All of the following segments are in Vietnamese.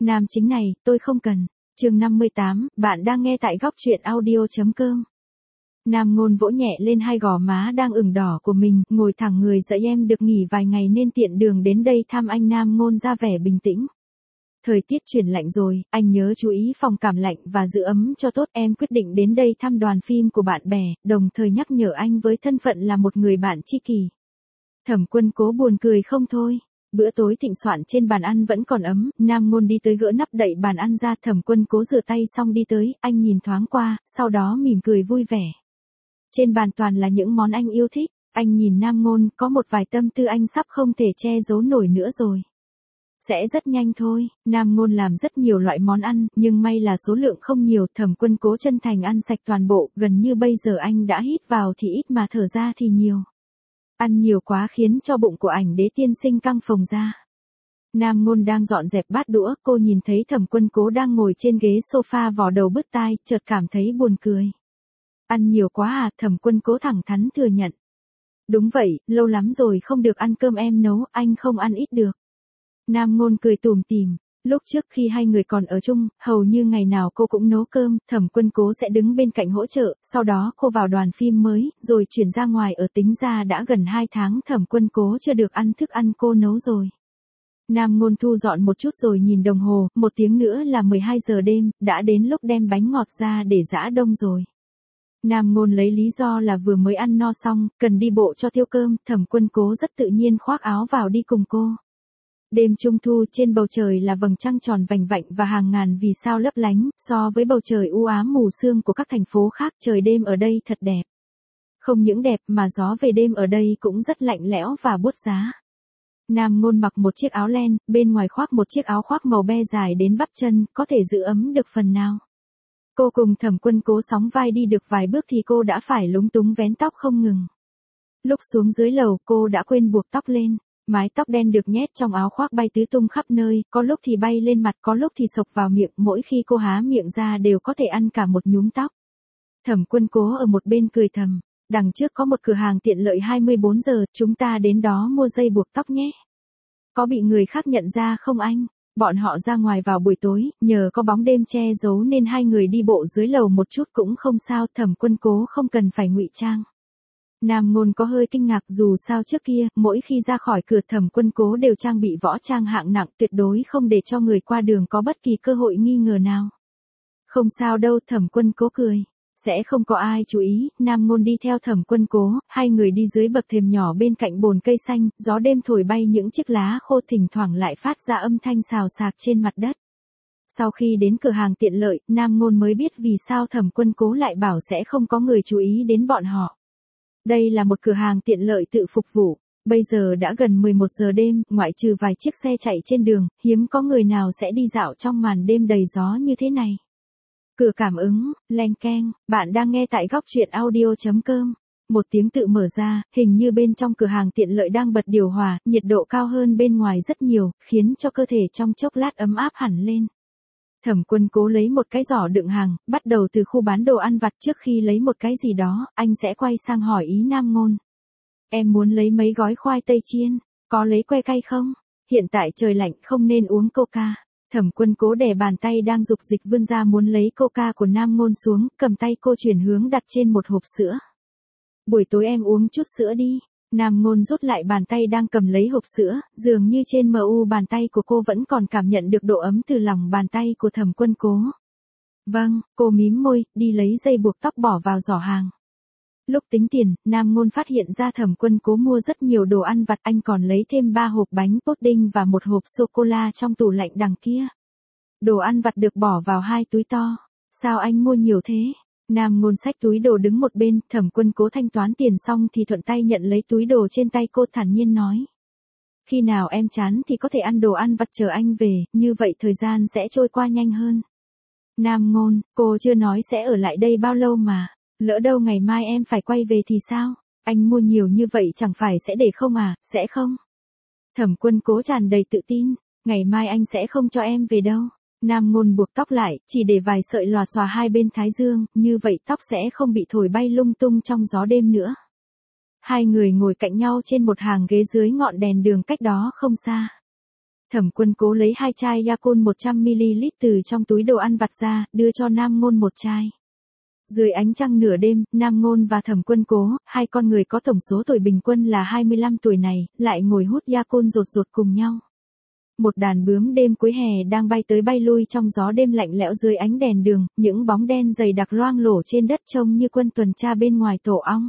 Nam chính này, tôi không cần. Chương 58, bạn đang nghe tại góc truyện audio.com. Nam Ngôn vỗ nhẹ lên hai gò má đang ửng đỏ của mình, ngồi thẳng người dậy, em được nghỉ vài ngày nên tiện đường đến đây thăm anh. Nam Ngôn ra vẻ bình tĩnh. Thời tiết chuyển lạnh rồi, anh nhớ chú ý phòng cảm lạnh và giữ ấm cho tốt. Em quyết định đến đây thăm đoàn phim của bạn bè, đồng thời nhắc nhở anh với thân phận là một người bạn tri kỷ. Thẩm Quân Cố buồn cười không thôi. Bữa tối thịnh soạn trên bàn ăn vẫn còn ấm, Nam Ngôn đi tới gỡ nắp đậy bàn ăn ra. Thẩm Quân Cố rửa tay xong đi tới, anh nhìn thoáng qua, sau đó mỉm cười vui vẻ. Trên bàn toàn là những món anh yêu thích, anh nhìn Nam Ngôn, có một vài tâm tư anh sắp không thể che giấu nổi nữa rồi. Sẽ rất nhanh thôi. Nam Ngôn làm rất nhiều loại món ăn, nhưng may là số lượng không nhiều. Thẩm Quân Cố chân thành ăn sạch toàn bộ, gần như bây giờ anh đã hít vào thì ít mà thở ra thì nhiều. Ăn nhiều quá khiến cho bụng của ảnh đế tiên sinh căng phồng ra. Nam Ngôn đang dọn dẹp bát đũa, cô nhìn thấy Thẩm Quân Cố đang ngồi trên ghế sofa vò đầu bứt tai, chợt cảm thấy buồn cười. Ăn nhiều quá à? Thẩm Quân Cố thẳng thắn thừa nhận. Đúng vậy, lâu lắm rồi không được ăn cơm em nấu, anh không ăn ít được. Nam Ngôn cười tủm tỉm. Lúc trước khi hai người còn ở chung, hầu như ngày nào cô cũng nấu cơm, Thẩm Quân Cố sẽ đứng bên cạnh hỗ trợ, sau đó cô vào đoàn phim mới, rồi chuyển ra ngoài ở, tính ra đã gần 2 tháng Thẩm Quân Cố chưa được ăn thức ăn cô nấu rồi. Nam Ngôn thu dọn một chút rồi nhìn đồng hồ, 1 tiếng nữa là 12 giờ đêm, đã đến lúc đem bánh ngọt ra để giã đông rồi. Nam Ngôn lấy lý do là vừa mới ăn no xong, cần đi bộ cho tiêu cơm, Thẩm Quân Cố rất tự nhiên khoác áo vào đi cùng cô. Đêm trung thu, trên bầu trời là vầng trăng tròn vành vạnh và hàng ngàn vì sao lấp lánh, so với bầu trời u ám mù sương của các thành phố khác, trời đêm ở đây thật đẹp. Không những đẹp mà gió về đêm ở đây cũng rất lạnh lẽo và buốt giá. Nam Ngôn mặc một chiếc áo len, bên ngoài khoác một chiếc áo khoác màu be dài đến bắp chân, có thể giữ ấm được phần nào. Cô cùng Thẩm Quân Cố sóng vai đi được vài bước thì cô đã phải lúng túng vén tóc không ngừng. Lúc xuống dưới lầu, cô đã quên buộc tóc lên. Mái tóc đen được nhét trong áo khoác bay tứ tung khắp nơi, có lúc thì bay lên mặt, có lúc thì xộc vào miệng, mỗi khi cô há miệng ra đều có thể ăn cả một nhúm tóc. Thẩm Quân Cố ở một bên cười thầm, đằng trước có một cửa hàng tiện lợi 24 giờ, chúng ta đến đó mua dây buộc tóc nhé. Có bị người khác nhận ra không anh? Bọn họ ra ngoài vào buổi tối, nhờ có bóng đêm che giấu nên hai người đi bộ dưới lầu một chút cũng không sao, Thẩm Quân Cố không cần phải ngụy trang. Nam Ngôn có hơi kinh ngạc, dù sao trước kia, mỗi khi ra khỏi cửa Thẩm Quân Cố đều trang bị võ trang hạng nặng, tuyệt đối không để cho người qua đường có bất kỳ cơ hội nghi ngờ nào. Không sao đâu, Thẩm Quân Cố cười. Sẽ không có ai chú ý. Nam Ngôn đi theo Thẩm Quân Cố, hai người đi dưới bậc thềm nhỏ bên cạnh bồn cây xanh, gió đêm thổi bay những chiếc lá khô, thỉnh thoảng lại phát ra âm thanh xào xạc trên mặt đất. Sau khi đến cửa hàng tiện lợi, Nam Ngôn mới biết vì sao Thẩm Quân Cố lại bảo sẽ không có người chú ý đến bọn họ. Đây là một cửa hàng tiện lợi tự phục vụ. Bây giờ đã gần 11 giờ đêm, ngoại trừ vài chiếc xe chạy trên đường, hiếm có người nào sẽ đi dạo trong màn đêm đầy gió như thế này. Cửa cảm ứng, leng keng, bạn đang nghe tại góc truyện audio.com. Một tiếng tự mở ra, hình như bên trong cửa hàng tiện lợi đang bật điều hòa, nhiệt độ cao hơn bên ngoài rất nhiều, khiến cho cơ thể trong chốc lát ấm áp hẳn lên. Thẩm Quân Cố lấy một cái giỏ đựng hàng, bắt đầu từ khu bán đồ ăn vặt. Trước khi lấy một cái gì đó, anh sẽ quay sang hỏi ý Nam Ngôn. Em muốn lấy mấy gói khoai tây chiên, có lấy que cay không? Hiện tại trời lạnh không nên uống coca. Thẩm Quân Cố đè bàn tay đang dục dịch vươn ra muốn lấy coca của Nam Ngôn xuống, cầm tay cô chuyển hướng đặt trên một hộp sữa. Buổi tối em uống chút sữa đi. Nam Ngôn rút lại bàn tay đang cầm lấy hộp sữa, dường như trên mu bàn tay của cô vẫn còn cảm nhận được độ ấm từ lòng bàn tay của Thẩm Quân Cố. Vâng, cô mím môi, đi lấy dây buộc tóc bỏ vào giỏ hàng. Lúc tính tiền, Nam Ngôn phát hiện ra Thẩm Quân Cố mua rất nhiều đồ ăn vặt, anh còn lấy thêm 3 hộp bánh pudding và một hộp sô-cô-la trong tủ lạnh đằng kia. Đồ ăn vặt được bỏ vào 2 túi to. Sao anh mua nhiều thế? Nam Ngôn xách túi đồ đứng một bên, Thẩm Quân Cố thanh toán tiền xong thì thuận tay nhận lấy túi đồ trên tay cô, thản nhiên nói. Khi nào em chán thì có thể ăn đồ ăn vặt chờ anh về, như vậy thời gian sẽ trôi qua nhanh hơn. Nam Ngôn, cô chưa nói sẽ ở lại đây bao lâu mà, lỡ đâu ngày mai em phải quay về thì sao? Anh mua nhiều như vậy chẳng phải sẽ để không à, sẽ không? Thẩm Quân Cố tràn đầy tự tin, ngày mai anh sẽ không cho em về đâu. Nam Ngôn buộc tóc lại, chỉ để vài sợi lòa xòa hai bên thái dương, như vậy tóc sẽ không bị thổi bay lung tung trong gió đêm nữa. Hai người ngồi cạnh nhau trên một hàng ghế dưới ngọn đèn đường cách đó không xa. Thẩm Quân Cố lấy 2 chai Yakult 100ml từ trong túi đồ ăn vặt ra, đưa cho Nam Ngôn một chai. Dưới ánh trăng nửa đêm, Nam Ngôn và Thẩm Quân Cố, hai con người có tổng số tuổi bình quân là 25 tuổi này, lại ngồi hút Yakult rột rột cùng nhau. Một đàn bướm đêm cuối hè đang bay tới bay lui trong gió đêm lạnh lẽo dưới ánh đèn đường, những bóng đen dày đặc loang lổ trên đất trông như quân tuần tra bên ngoài tổ ong.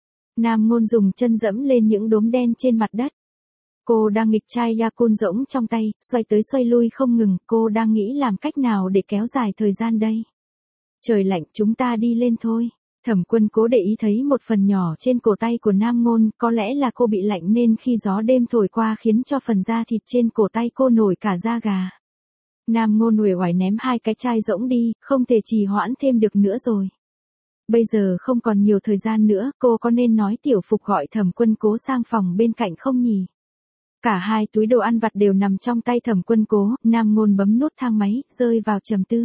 Nam Ngôn dùng chân dẫm lên những đốm đen trên mặt đất. Cô đang nghịch chai Yakult rỗng trong tay, xoay tới xoay lui không ngừng, cô đang nghĩ làm cách nào để kéo dài thời gian đây. Trời lạnh, chúng ta đi lên thôi. Thẩm Quân Cố để ý thấy một phần nhỏ trên cổ tay của Nam Ngôn, có lẽ là cô bị lạnh nên khi gió đêm thổi qua khiến cho phần da thịt trên cổ tay cô nổi cả da gà. Nam Ngôn uể oải ném 2 cái chai rỗng đi, không thể trì hoãn thêm được nữa rồi. Bây giờ không còn nhiều thời gian nữa, cô có nên nói Tiểu Phục gọi Thẩm Quân Cố sang phòng bên cạnh không nhỉ? Cả hai túi đồ ăn vặt đều nằm trong tay Thẩm Quân Cố, Nam Ngôn bấm nút thang máy, rơi vào trầm tư.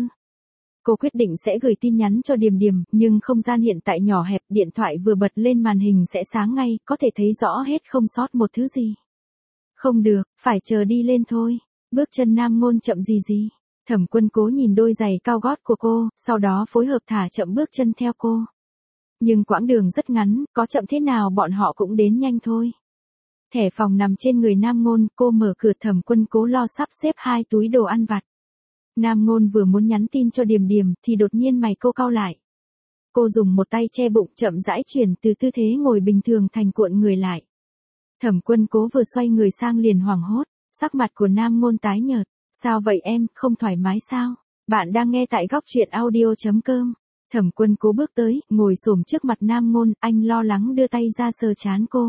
Cô quyết định sẽ gửi tin nhắn cho Điềm Điềm, nhưng không gian hiện tại nhỏ hẹp, điện thoại vừa bật lên màn hình sẽ sáng ngay, có thể thấy rõ hết không sót một thứ gì. Không được, phải chờ đi lên thôi. Bước chân Nam Ngôn chậm gì. Thẩm Quân Cố nhìn đôi giày cao gót của cô, sau đó phối hợp thả chậm bước chân theo cô. Nhưng quãng đường rất ngắn, có chậm thế nào bọn họ cũng đến nhanh thôi. Thẻ phòng nằm trên người Nam Ngôn, cô mở cửa. Thẩm Quân Cố lo sắp xếp 2 túi đồ ăn vặt. Nam Ngôn vừa muốn nhắn tin cho Điềm Điềm thì đột nhiên mày cô cau lại. Cô dùng một tay che bụng chậm rãi chuyển từ tư thế ngồi bình thường thành cuộn người lại. Thẩm Quân Cố vừa xoay người sang liền hoảng hốt, sắc mặt của Nam Ngôn tái nhợt. Sao vậy em, không thoải mái sao? Bạn đang nghe tại góc truyện audio.com. Thẩm Quân Cố bước tới, ngồi xổm trước mặt Nam Ngôn, anh lo lắng đưa tay ra sờ trán cô.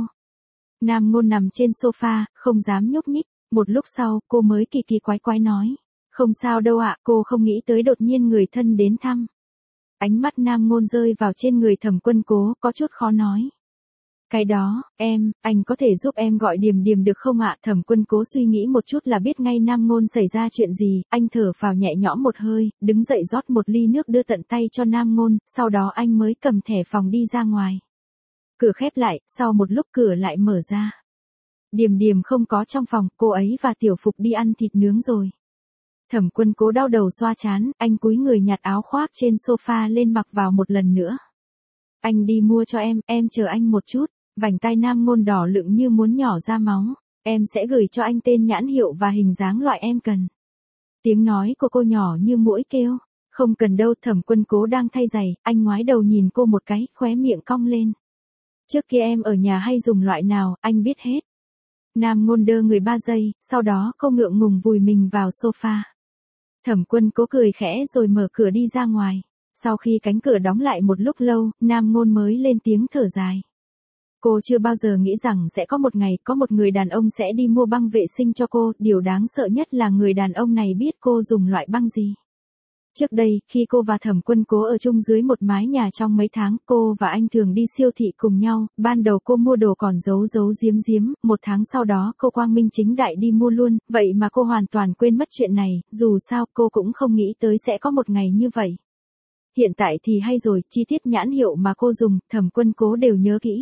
Nam Ngôn nằm trên sofa, không dám nhúc nhích. Một lúc sau, cô mới kỳ quái nói. Không sao đâu ạ, cô không nghĩ tới đột nhiên người thân đến thăm. Ánh mắt Nam Ngôn rơi vào trên người Thẩm Quân Cố, có chút khó nói. Cái đó, anh có thể giúp em gọi Điềm Điềm được không ạ? Thẩm Quân Cố suy nghĩ một chút là biết ngay Nam Ngôn xảy ra chuyện gì, anh thở phào nhẹ nhõm một hơi, đứng dậy rót một ly nước đưa tận tay cho Nam Ngôn, sau đó anh mới cầm thẻ phòng đi ra ngoài. Cửa khép lại, sau một lúc cửa lại mở ra. Điềm Điềm không có trong phòng, cô ấy và Tiểu Phục đi ăn thịt nướng rồi. Thẩm Quân Cố đau đầu xoa trán, anh cúi người nhặt áo khoác trên sofa lên mặc vào một lần nữa. Anh đi mua cho em chờ anh một chút. Vành tai Nam Ngôn đỏ lựng như muốn nhỏ ra máu. Em sẽ gửi cho anh tên nhãn hiệu và hình dáng loại em cần. Tiếng nói của cô nhỏ như muỗi kêu. Không cần đâu. Thẩm Quân Cố đang thay giày, anh ngoái đầu nhìn cô một cái, khóe miệng cong lên. Trước kia em ở nhà hay dùng loại nào, anh biết hết. Nam Ngôn đơ người 3 giây, sau đó cô ngượng ngùng vùi mình vào sofa. Thẩm Quân Cố cười khẽ rồi mở cửa đi ra ngoài. Sau khi cánh cửa đóng lại một lúc lâu, Nam Ngôn mới lên tiếng thở dài. Cô chưa bao giờ nghĩ rằng sẽ có một ngày có một người đàn ông sẽ đi mua băng vệ sinh cho cô, điều đáng sợ nhất là người đàn ông này biết cô dùng loại băng gì. Trước đây, khi cô và Thẩm Quân Cố ở chung dưới một mái nhà trong mấy tháng, cô và anh thường đi siêu thị cùng nhau, ban đầu cô mua đồ còn giấu giếm, một tháng sau đó cô quang minh chính đại đi mua luôn, vậy mà cô hoàn toàn quên mất chuyện này, dù sao cô cũng không nghĩ tới sẽ có một ngày như vậy. Hiện tại thì hay rồi, chi tiết nhãn hiệu mà cô dùng, Thẩm Quân Cố đều nhớ kỹ.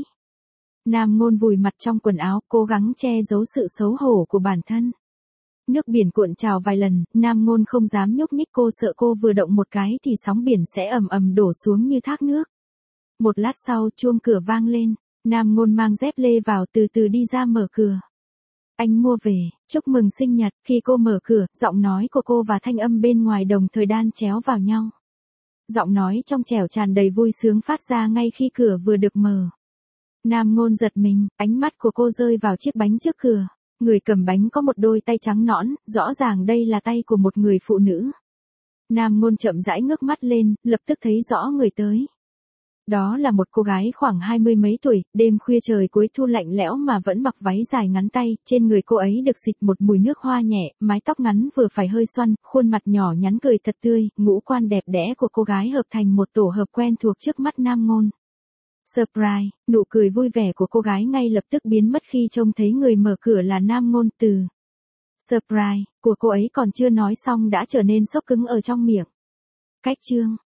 Nam Ngôn vùi mặt trong quần áo, cố gắng che giấu sự xấu hổ của bản thân. Nước biển cuộn trào vài lần, Nam Ngôn không dám nhúc nhích, cô sợ cô vừa động một cái thì sóng biển sẽ ầm đổ xuống như thác nước. Một lát sau, chuông cửa vang lên, Nam Ngôn mang dép lê vào từ từ đi ra mở cửa. Anh mua về, chúc mừng sinh nhật. Khi cô mở cửa, giọng nói của cô và thanh âm bên ngoài đồng thời đan chéo vào nhau. Giọng nói trong trẻo tràn đầy vui sướng phát ra ngay khi cửa vừa được mở. Nam Ngôn giật mình, ánh mắt của cô rơi vào chiếc bánh trước cửa. Người cầm bánh có một đôi tay trắng nõn, rõ ràng đây là tay của một người phụ nữ. Nam Ngôn chậm rãi ngước mắt lên, lập tức thấy rõ người tới. Đó là một cô gái khoảng 20 mấy tuổi, đêm khuya trời cuối thu lạnh lẽo mà vẫn mặc váy dài ngắn tay, trên người cô ấy được xịt một mùi nước hoa nhẹ, mái tóc ngắn vừa phải hơi xoăn, khuôn mặt nhỏ nhắn cười thật tươi, ngũ quan đẹp đẽ của cô gái hợp thành một tổ hợp quen thuộc trước mắt Nam Ngôn. Surprise, nụ cười vui vẻ của cô gái ngay lập tức biến mất khi trông thấy người mở cửa là Nam Ngôn. Từ surprise của cô ấy còn chưa nói xong đã trở nên sốc cứng ở trong miệng. Cách chương